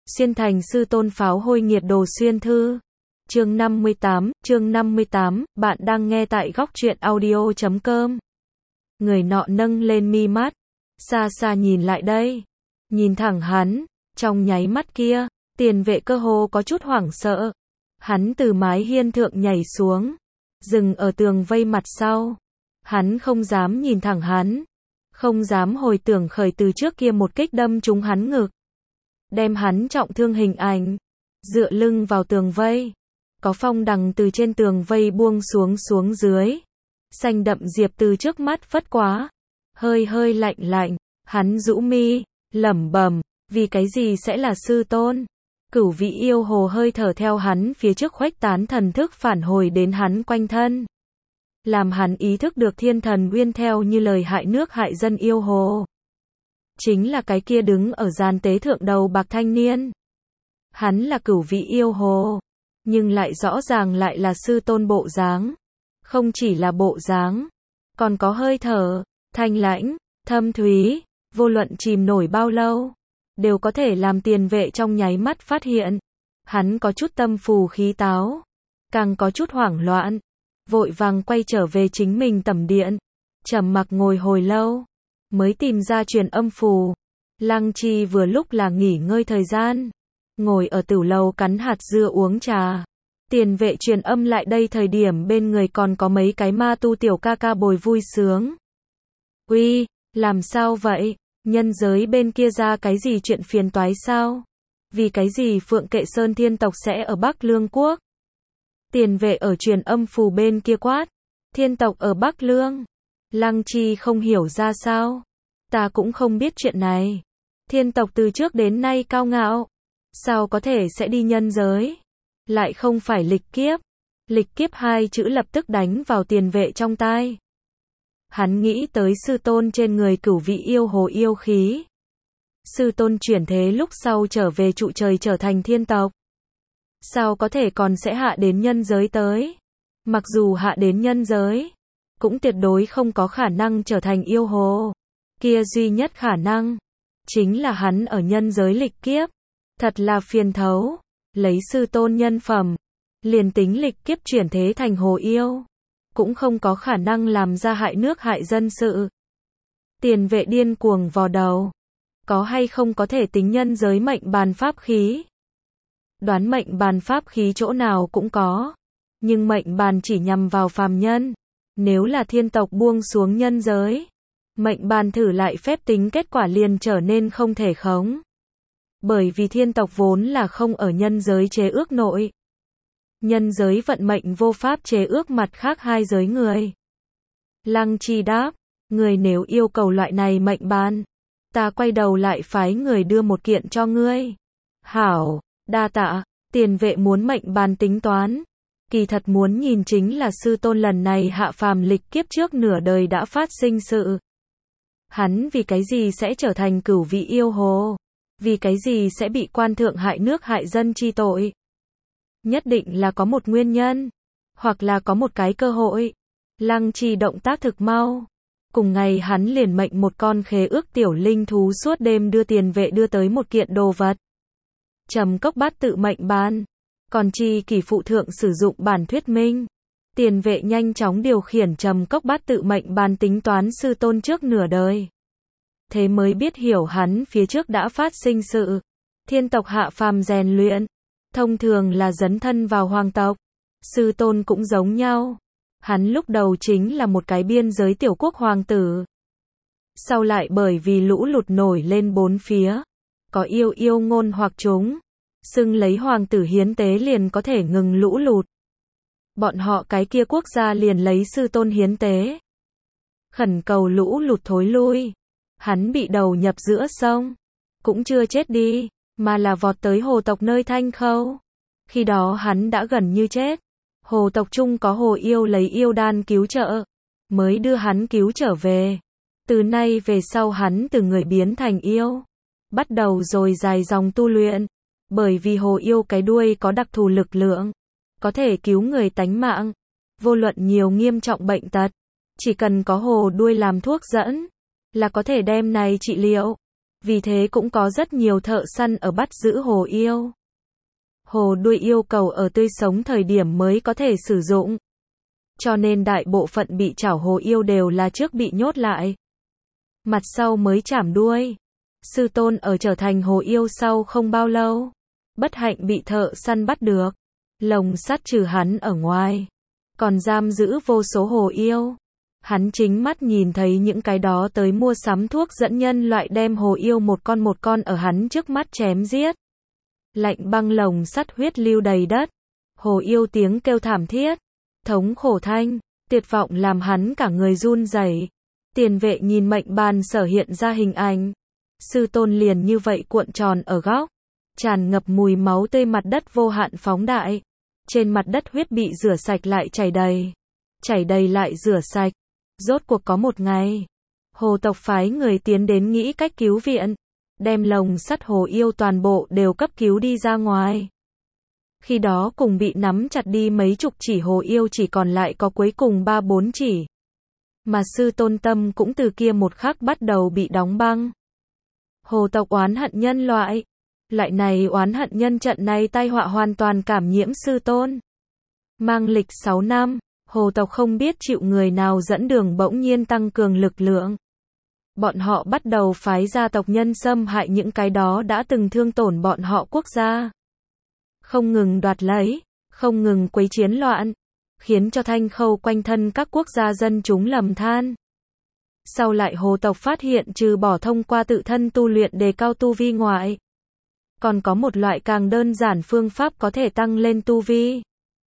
Xuyên thành sư tôn pháo hôi nghiệt đồ xuyên thư. Chương 58, bạn đang nghe tại góc truyện audio.com. Người nọ nâng lên mi mắt, xa xa nhìn lại đây, nhìn thẳng hắn, trong nháy mắt kia, tiền vệ cơ hồ có chút hoảng sợ. Hắn từ mái hiên thượng nhảy xuống, dừng ở tường vây mặt sau. Hắn không dám nhìn thẳng hắn, không dám hồi tưởng khởi từ trước kia một kích đâm trúng hắn ngực, đem hắn trọng thương hình ảnh. Dựa lưng vào tường vây, có phong đằng từ trên tường vây buông xuống dưới. Xanh đậm diệp từ trước mắt phất quá, hơi hơi lạnh lạnh. Hắn rũ mi, lẩm bẩm, vì cái gì sẽ là sư tôn? Cửu vị yêu hồ hơi thở theo hắn phía trước khuếch tán, thần thức phản hồi đến hắn quanh thân, làm hắn ý thức được thiên thần uyên theo như lời hại nước hại dân yêu hồ, chính là cái kia đứng ở gian tế thượng đầu bạc thanh niên. Hắn là cửu vị yêu hồ, nhưng lại rõ ràng lại là sư tôn bộ dáng. Không chỉ là bộ dáng, còn có hơi thở, thanh lãnh, thâm thúy, vô luận chìm nổi bao lâu, đều có thể làm tiền vệ trong nháy mắt phát hiện. Hắn có chút tâm phù khí táo, càng có chút hoảng loạn, vội vàng quay trở về chính mình tẩm điện, trầm mặc ngồi hồi lâu, mới tìm ra truyền âm phù. Lăng Chi vừa lúc là nghỉ ngơi thời gian, ngồi ở tửu lầu cắn hạt dưa uống trà. Tiền vệ truyền âm lại đây thời điểm bên người còn có mấy cái ma tu tiểu ca ca bồi vui sướng. Uy, làm sao vậy? Nhân giới bên kia ra cái gì chuyện phiền toái sao? Vì cái gì Phượng Kệ Sơn thiên tộc sẽ ở Bắc Lương quốc? Tiền vệ ở truyền âm phù bên kia quát. Thiên tộc ở Bắc Lương. Lăng Chi không hiểu ra sao. Ta cũng không biết chuyện này. Thiên tộc từ trước đến nay cao ngạo, sao có thể sẽ đi nhân giới? Lại không phải lịch kiếp. Lịch kiếp hai chữ lập tức đánh vào tiền vệ trong tai. Hắn nghĩ tới sư tôn trên người cửu vị yêu hồ yêu khí. Sư tôn chuyển thế lúc sau trở về trụ trời trở thành thiên tộc, sao có thể còn sẽ hạ đến nhân giới tới? Mặc dù hạ đến nhân giới, cũng tuyệt đối không có khả năng trở thành yêu hồ. Kia duy nhất khả năng, chính là hắn ở nhân giới lịch kiếp. Thật là phiền thấu, lấy sư tôn nhân phẩm, liền tính lịch kiếp chuyển thế thành hồ yêu, cũng không có khả năng làm ra hại nước hại dân sự. Tiền vệ điên cuồng vò đầu, có hay không có thể tính nhân giới mệnh bàn pháp khí? Đoán mệnh bàn pháp khí chỗ nào cũng có, nhưng mệnh bàn chỉ nhằm vào phàm nhân. Nếu là thiên tộc buông xuống nhân giới, mệnh bàn thử lại phép tính kết quả liền trở nên không thể khống. Bởi vì thiên tộc vốn là không ở nhân giới chế ước nội. Nhân giới vận mệnh vô pháp chế ước mặt khác hai giới người. Lăng Chi đáp, người nếu yêu cầu loại này mệnh bàn, ta quay đầu lại phái người đưa một kiện cho ngươi. Hảo, đa tạ. Tiền vệ muốn mệnh bàn tính toán, kỳ thật muốn nhìn chính là sư tôn lần này hạ phàm lịch kiếp trước nửa đời đã phát sinh sự. Hắn vì cái gì sẽ trở thành cửu vị yêu hồ? Vì cái gì sẽ bị quan thượng hại nước hại dân chi tội? Nhất định là có một nguyên nhân, hoặc là có một cái cơ hội. Lăng Chi động tác thực mau. Cùng ngày hắn liền mệnh một con khế ước tiểu linh thú suốt đêm đưa tiền vệ đưa tới một kiện đồ vật. Trầm cốc bát tự mệnh bàn. Còn Chi Kỷ phụ thượng sử dụng bản thuyết minh. Tiền vệ nhanh chóng điều khiển trầm cốc bát tự mệnh bàn tính toán sư tôn trước nửa đời. Thế mới biết hiểu hắn phía trước đã phát sinh sự. Thiên tộc hạ phàm rèn luyện, thông thường là dấn thân vào hoàng tộc. Sư tôn cũng giống nhau. Hắn lúc đầu chính là một cái biên giới tiểu quốc hoàng tử. Sau lại bởi vì lũ lụt nổi lên bốn phía, có yêu ngôn hoặc chúng xưng lấy hoàng tử hiến tế liền có thể ngừng lũ lụt. Bọn họ cái kia quốc gia liền lấy sư tôn hiến tế, khẩn cầu lũ lụt thối lui. Hắn bị đầu nhập giữa sông, cũng chưa chết đi, mà là vọt tới hồ tộc nơi Thanh Khâu. Khi đó hắn đã gần như chết. Hồ tộc chung có hồ yêu lấy yêu đan cứu trợ, mới đưa hắn cứu trở về. Từ nay về sau hắn từ người biến thành yêu, bắt đầu rồi dài dòng tu luyện. Bởi vì hồ yêu cái đuôi có đặc thù lực lượng, có thể cứu người tánh mạng. Vô luận nhiều nghiêm trọng bệnh tật, chỉ cần có hồ đuôi làm thuốc dẫn, là có thể đem này trị liệu. Vì thế cũng có rất nhiều thợ săn ở bắt giữ hồ yêu. Hồ đuôi yêu cầu ở tươi sống thời điểm mới có thể sử dụng. Cho nên đại bộ phận bị chảo hồ yêu đều là trước bị nhốt lại. Mặt sau mới chảm đuôi. Sư tôn ở trở thành hồ yêu sau không bao lâu. Bất hạnh bị thợ săn bắt được. Lồng sắt trừ hắn ở ngoài. Còn giam giữ vô số hồ yêu. Hắn chính mắt nhìn thấy những cái đó tới mua sắm thuốc dẫn nhân loại đem hồ yêu một con ở hắn trước mắt chém giết. Lạnh băng lồng sắt huyết lưu đầy đất. Hồ yêu tiếng kêu thảm thiết. Thống khổ thanh, tuyệt vọng làm hắn cả người run rẩy. Tiền vệ nhìn mệnh bàn sở hiện ra hình ảnh. Sư tôn liền như vậy cuộn tròn ở góc. Tràn ngập mùi máu tươi, mặt đất vô hạn phóng đại. Trên mặt đất huyết bị rửa sạch lại chảy đầy. Chảy đầy lại rửa sạch. Rốt cuộc có một ngày, hồ tộc phái người tiến đến nghĩ cách cứu viện. Đem lồng sắt hồ yêu toàn bộ đều cấp cứu đi ra ngoài. Khi đó cùng bị nắm chặt đi mấy chục chỉ hồ yêu chỉ còn lại có cuối cùng 3-4 chỉ. Mà sư tôn tâm cũng từ kia một khắc bắt đầu bị đóng băng. Hồ tộc oán hận nhân loại. Loại này oán hận nhân trận này tai họa hoàn toàn cảm nhiễm sư tôn. Mang lịch 6 năm, hồ tộc không biết chịu người nào dẫn đường bỗng nhiên tăng cường lực lượng. Bọn họ bắt đầu phái gia tộc nhân xâm hại những cái đó đã từng thương tổn bọn họ quốc gia. Không ngừng đoạt lấy, không ngừng quấy chiến loạn, khiến cho Thanh Khâu quanh thân các quốc gia dân chúng lầm than. Sau lại hồ tộc phát hiện trừ bỏ thông qua tự thân tu luyện đề cao tu vi ngoại, còn có một loại càng đơn giản phương pháp có thể tăng lên tu vi.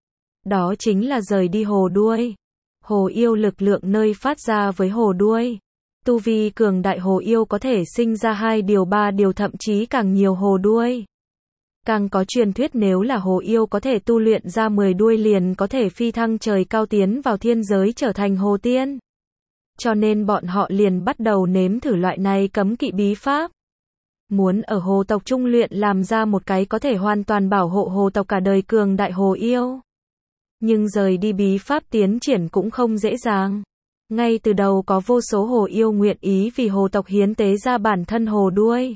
Đó chính là rời đi hồ đuôi. Hồ yêu lực lượng nơi phát ra với hồ đuôi. Tu vi cường đại hồ yêu có thể sinh ra 2 điều 3 điều thậm chí càng nhiều hồ đuôi. Càng có truyền thuyết nếu là hồ yêu có thể tu luyện ra 10 đuôi liền có thể phi thăng trời cao tiến vào thiên giới trở thành hồ tiên. Cho nên bọn họ liền bắt đầu nếm thử loại này cấm kỵ bí pháp. Muốn ở hồ tộc trung luyện làm ra một cái có thể hoàn toàn bảo hộ hồ tộc cả đời cường đại hồ yêu. Nhưng rời đi bí pháp tiến triển cũng không dễ dàng. Ngay từ đầu có vô số hồ yêu nguyện ý vì hồ tộc hiến tế ra bản thân hồ đuôi.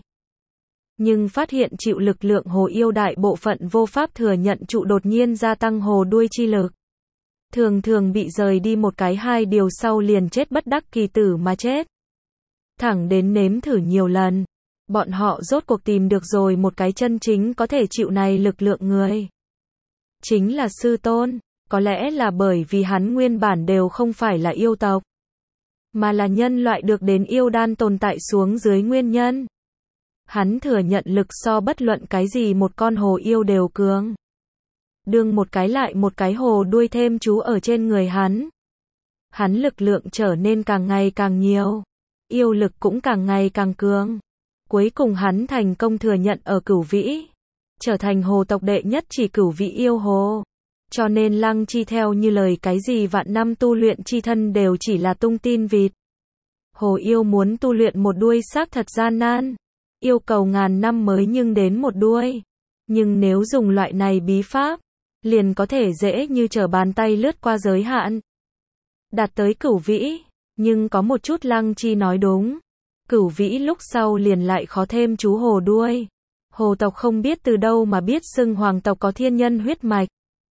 Nhưng phát hiện chịu lực lượng hồ yêu đại bộ phận vô pháp thừa nhận trụ đột nhiên gia tăng hồ đuôi chi lực. Thường thường bị rời đi một cái 2 điều sau liền chết bất đắc kỳ tử mà chết. Thẳng đến nếm thử nhiều lần, bọn họ rốt cuộc tìm được rồi một cái chân chính có thể chịu này lực lượng người. Chính là sư tôn. Có lẽ là bởi vì hắn nguyên bản đều không phải là yêu tộc, mà là nhân loại được đến yêu đan tồn tại xuống dưới nguyên nhân. Hắn thừa nhận lực so bất luận cái gì một con hồ yêu đều cường. Đương một cái lại một cái hồ đuôi thêm chú ở trên người hắn. Hắn lực lượng trở nên càng ngày càng nhiều. Yêu lực cũng càng ngày càng cường. Cuối cùng hắn thành công thừa nhận ở Cửu Vĩ. Trở thành hồ tộc đệ nhất chỉ Cửu Vĩ yêu hồ. Cho nên Lăng Chi theo như lời cái gì vạn năm tu luyện chi thân đều chỉ là tung tin vịt. Hồ yêu muốn tu luyện một đuôi xác thật gian nan. Yêu cầu ngàn năm mới nhưng đến một đuôi. Nhưng nếu dùng loại này bí pháp, liền có thể dễ như trở bàn tay lướt qua giới hạn. Đạt tới Cửu Vĩ, nhưng có một chút Lăng Chi nói đúng. Cửu Vĩ lúc sau liền lại khó thêm chú hồ đuôi. Hồ tộc không biết từ đâu mà biết xưng hoàng tộc có thiên nhân huyết mạch.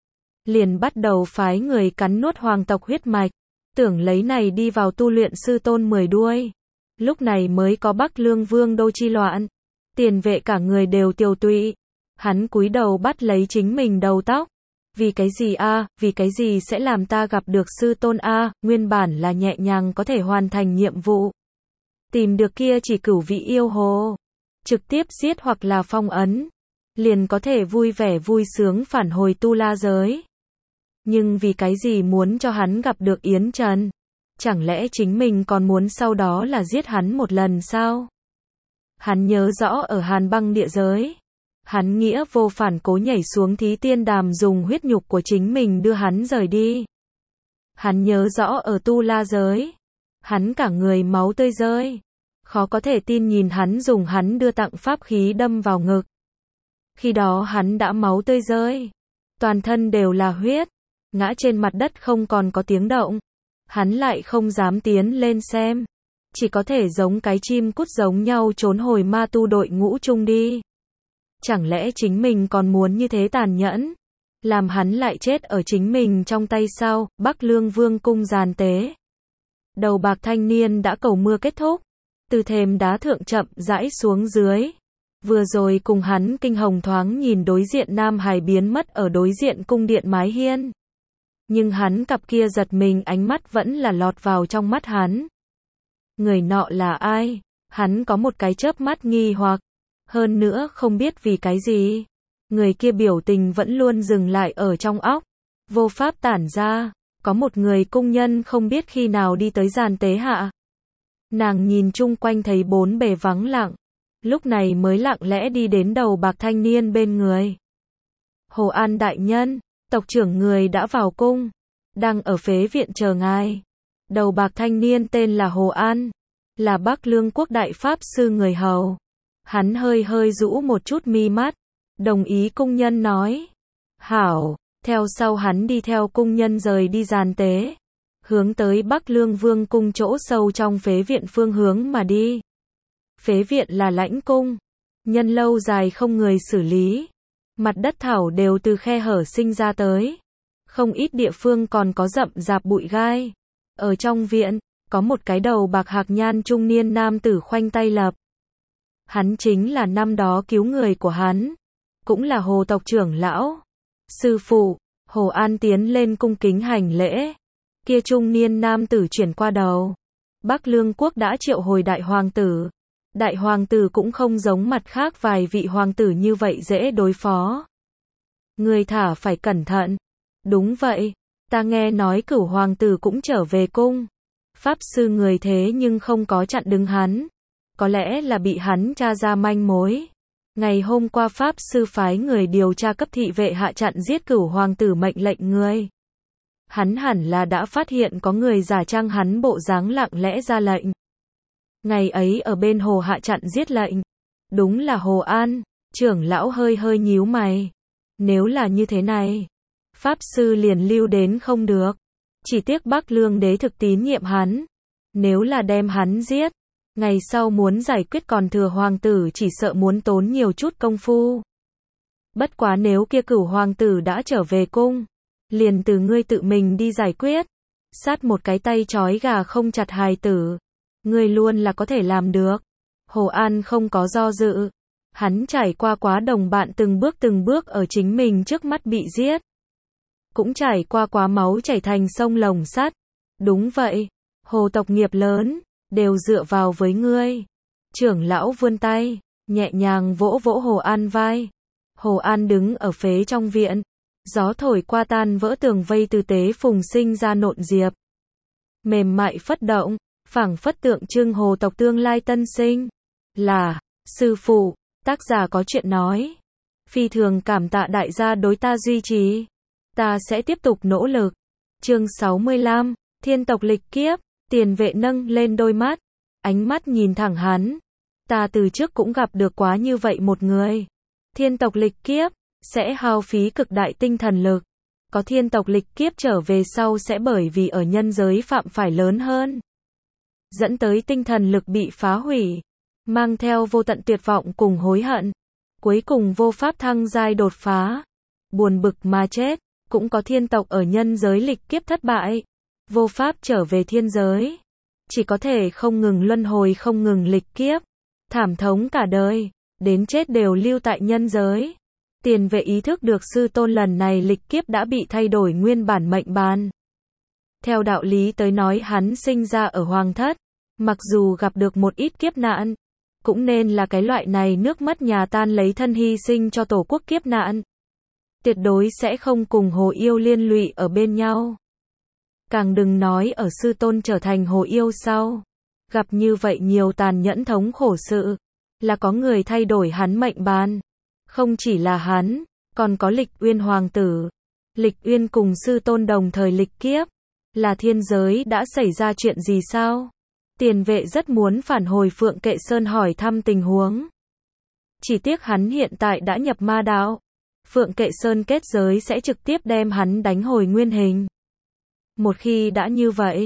Liền bắt đầu phái người cắn nuốt hoàng tộc huyết mạch, tưởng lấy này đi vào tu luyện sư tôn 10 đuôi. Lúc này mới có Bắc Lương Vương đô chi loạn. Tiền vệ cả người đều tiều tụy. Hắn cúi đầu bắt lấy chính mình đầu tóc. Vì cái gì a? Vì cái gì sẽ làm ta gặp được sư tôn a? Nguyên bản là nhẹ nhàng có thể hoàn thành nhiệm vụ. Tìm được kia chỉ Cửu Vĩ yêu hồ. Trực tiếp giết hoặc là phong ấn. Liền có thể vui vẻ vui sướng phản hồi tu la giới. Nhưng vì cái gì muốn cho hắn gặp được Yến Trần? Chẳng lẽ chính mình còn muốn sau đó là giết hắn một lần sao? Hắn nhớ rõ ở Hàn Băng địa giới. Hắn nghĩa vô phản cố nhảy xuống Thí Tiên Đàm dùng huyết nhục của chính mình đưa hắn rời đi. Hắn nhớ rõ ở Tu La giới. Hắn cả người máu tươi rơi. Khó có thể tin nhìn hắn dùng hắn đưa tặng pháp khí đâm vào ngực. Khi đó hắn đã máu tươi rơi. Toàn thân đều là huyết. Ngã trên mặt đất không còn có tiếng động. Hắn lại không dám tiến lên xem. chỉ có thể giống cái chim cút giống nhau trốn hồi ma tu đội ngũ chung đi. Chẳng lẽ chính mình còn muốn như thế tàn nhẫn? Làm hắn lại chết ở chính mình trong tay sao? Bắc Lương Vương cung giàn tế. Đầu bạc thanh niên đã cầu mưa kết thúc. Từ thềm đá thượng chậm rãi xuống dưới. Vừa rồi cùng hắn kinh hồng thoáng nhìn đối diện Nam Hải biến mất ở đối diện cung điện mái hiên. Nhưng hắn cặp kia giật mình ánh mắt vẫn là lọt vào trong mắt hắn. Người nọ là ai? Hắn có một cái chớp mắt nghi hoặc. Hơn nữa không biết vì cái gì. Người kia biểu tình vẫn luôn dừng lại ở trong óc. Vô pháp tản ra. Có một người cung nhân không biết khi nào đi tới giàn tế hạ. Nàng nhìn chung quanh thấy bốn bề vắng lặng. Lúc này mới lặng lẽ đi đến đầu bạc thanh niên bên người. Hồ An đại nhân, tộc trưởng người đã vào cung. Đang ở phế viện chờ ngài. Đầu bạc thanh niên tên là Hồ An. Là Bắc Lương quốc đại pháp sư người hầu. Hắn hơi hơi rũ một chút mi mắt. Đồng ý cung nhân nói. Hảo, theo sau hắn đi theo cung nhân rời đi giàn tế. Hướng tới Bắc Lương Vương cung chỗ sâu trong phế viện phương hướng mà đi. Phế viện là lãnh cung. Nhân lâu dài không người xử lý. Mặt đất thảo đều từ khe hở sinh ra tới. Không ít địa phương còn có rậm rạp bụi gai. Ở trong viện, có một cái đầu bạc hạc nhan trung niên nam tử khoanh tay lập. Hắn chính là năm đó cứu người của hắn. Cũng là Hồ tộc trưởng lão. Sư phụ, Hồ An tiến lên cung kính hành lễ. Kia trung niên nam tử chuyển qua đầu. Bắc Lương quốc đã triệu hồi đại hoàng tử. Đại hoàng tử cũng không giống mặt khác vài vị hoàng tử như vậy dễ đối phó. Người thả phải cẩn thận. Đúng vậy, ta nghe nói cửu hoàng tử cũng trở về cung. Pháp sư người thế nhưng không có chặn đứng hắn. Có lẽ là bị hắn tra ra manh mối. Ngày hôm qua pháp sư phái người điều tra cấp thị vệ hạ chặn giết cửu hoàng tử mệnh lệnh người. Hắn hẳn là đã phát hiện có người giả trang hắn bộ dáng lặng lẽ ra lệnh. Ngày ấy ở bên hồ hạ chặn giết lệnh. Đúng là Hồ An, trưởng lão hơi hơi nhíu mày. Nếu là như thế này, pháp sư liền lưu đến không được. Chỉ tiếc Bắc Lương đế thực tín nhiệm hắn. Nếu là đem hắn giết, ngày sau muốn giải quyết còn thừa hoàng tử chỉ sợ muốn tốn nhiều chút công phu. Bất quá nếu kia cửu hoàng tử đã trở về cung, liền từ ngươi tự mình đi giải quyết. Sát một cái tay trói gà không chặt hài tử. Ngươi luôn là có thể làm được. Hồ An không có do dự. Hắn trải qua quá đồng bạn từng bước ở chính mình trước mắt bị giết. Cũng trải qua quá máu chảy thành sông lồng sắt. Đúng vậy. Hồ tộc nghiệp lớn, đều dựa vào với ngươi. Trưởng lão vươn tay, nhẹ nhàng vỗ vỗ Hồ An vai. Hồ An đứng ở phế trong viện. Gió thổi qua tan vỡ tường vây từ tế phùng sinh ra nộn diệp. Mềm mại phất động, phảng phất tượng trưng hồ tộc tương lai tân sinh. Là, sư phụ, tác giả có chuyện nói. Phi thường cảm tạ đại gia đối ta duy trì. Ta sẽ tiếp tục nỗ lực. Chương 65, Thiên tộc lịch kiếp. Tiền vệ nâng lên đôi mắt. Ánh mắt nhìn thẳng hắn. Ta từ trước cũng gặp được quá như vậy một người. Thiên tộc lịch kiếp sẽ hao phí cực đại tinh thần lực. Có thiên tộc lịch kiếp trở về sau sẽ bởi vì ở nhân giới phạm phải lớn hơn. Dẫn tới tinh thần lực bị phá hủy. Mang theo vô tận tuyệt vọng cùng hối hận. Cuối cùng vô pháp thăng giai đột phá. Buồn bực mà chết. Cũng có thiên tộc ở nhân giới lịch kiếp thất bại. Vô pháp trở về thiên giới. Chỉ có thể không ngừng luân hồi không ngừng lịch kiếp. Thảm thống cả đời. Đến chết đều lưu tại nhân giới. Tiền vệ ý thức được sư tôn lần này lịch kiếp đã bị thay đổi nguyên bản mệnh bàn. Theo đạo lý tới nói hắn sinh ra ở hoàng thất. Mặc dù gặp được một ít kiếp nạn. Cũng nên là cái loại này nước mất nhà tan lấy thân hy sinh cho tổ quốc kiếp nạn. Tuyệt đối sẽ không cùng hồ yêu liên lụy ở bên nhau. Càng đừng nói ở sư tôn trở thành hồ yêu sau. Gặp như vậy nhiều tàn nhẫn thống khổ sự. Là có người thay đổi hắn mệnh bàn. Không chỉ là hắn, còn có Lịch Uyên hoàng tử. Lịch Uyên cùng sư tôn đồng thời lịch kiếp. Là thiên giới đã xảy ra chuyện gì sao? Tiền vệ rất muốn phản hồi Phượng Kệ Sơn hỏi thăm tình huống. Chỉ tiếc hắn hiện tại đã nhập ma đạo. Phượng Kệ Sơn kết giới sẽ trực tiếp đem hắn đánh hồi nguyên hình. Một khi đã như vậy,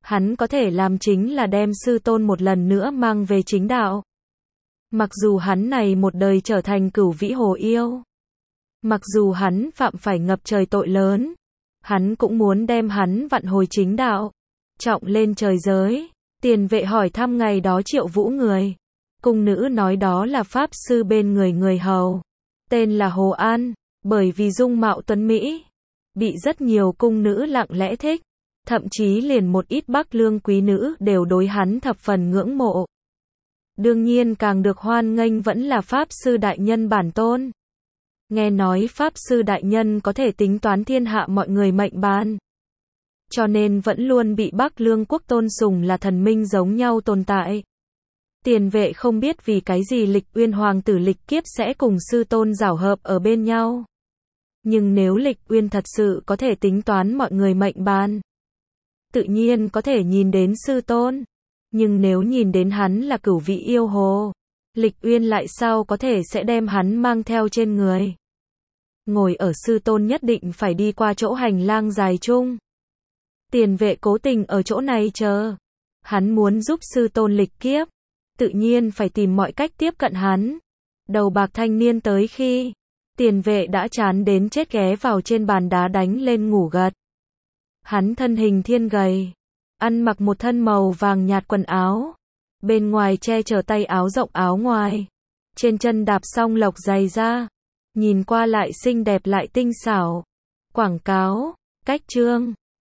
hắn có thể làm chính là đem sư tôn một lần nữa mang về chính đạo. Mặc dù hắn này một đời trở thành cửu vĩ hồ yêu, mặc dù hắn phạm phải ngập trời tội lớn, hắn cũng muốn đem hắn vặn hồi chính đạo, trọng lên trời giới. Tiền Vệ hỏi thăm ngày đó Triệu Vũ người. Cung nữ nói đó là pháp sư bên người người hầu, tên là Hồ An, bởi vì dung mạo tuấn mỹ, bị rất nhiều cung nữ lặng lẽ thích, thậm chí liền một ít Bắc Lương quý nữ đều đối hắn thập phần ngưỡng mộ. Đương nhiên càng được hoan nghênh vẫn là pháp sư đại nhân bản tôn. Nghe nói pháp sư đại nhân có thể tính toán thiên hạ mọi người mệnh bàn, cho nên vẫn luôn bị Bắc Lương quốc tôn sùng là thần minh giống nhau tồn tại. Tiền Vệ không biết vì cái gì Lịch Uyên hoàng tử Lịch Kiếp sẽ cùng sư tôn giảo hợp ở bên nhau. Nhưng nếu Lịch Uyên thật sự có thể tính toán mọi người mệnh bàn, tự nhiên có thể nhìn đến sư tôn. Nhưng nếu nhìn đến hắn là cửu vị yêu hồ, Lịch Uyên lại sao có thể sẽ đem hắn mang theo trên người. Ngồi ở sư tôn nhất định phải đi qua chỗ hành lang dài chung. Tiền Vệ cố tình ở chỗ này chờ. Hắn muốn giúp sư tôn Lịch Kiếp, tự nhiên phải tìm mọi cách tiếp cận hắn. Đầu bạc thanh niên tới khi, Tiền Vệ đã chán đến chết ghé vào trên bàn đá đánh lên ngủ gật. Hắn thân hình thiên gầy, ăn mặc một thân màu vàng nhạt quần áo, bên ngoài che chở tay áo rộng áo ngoài, trên chân đạp song lộc giày ra, nhìn qua lại xinh đẹp lại tinh xảo. Quảng cáo, cách chương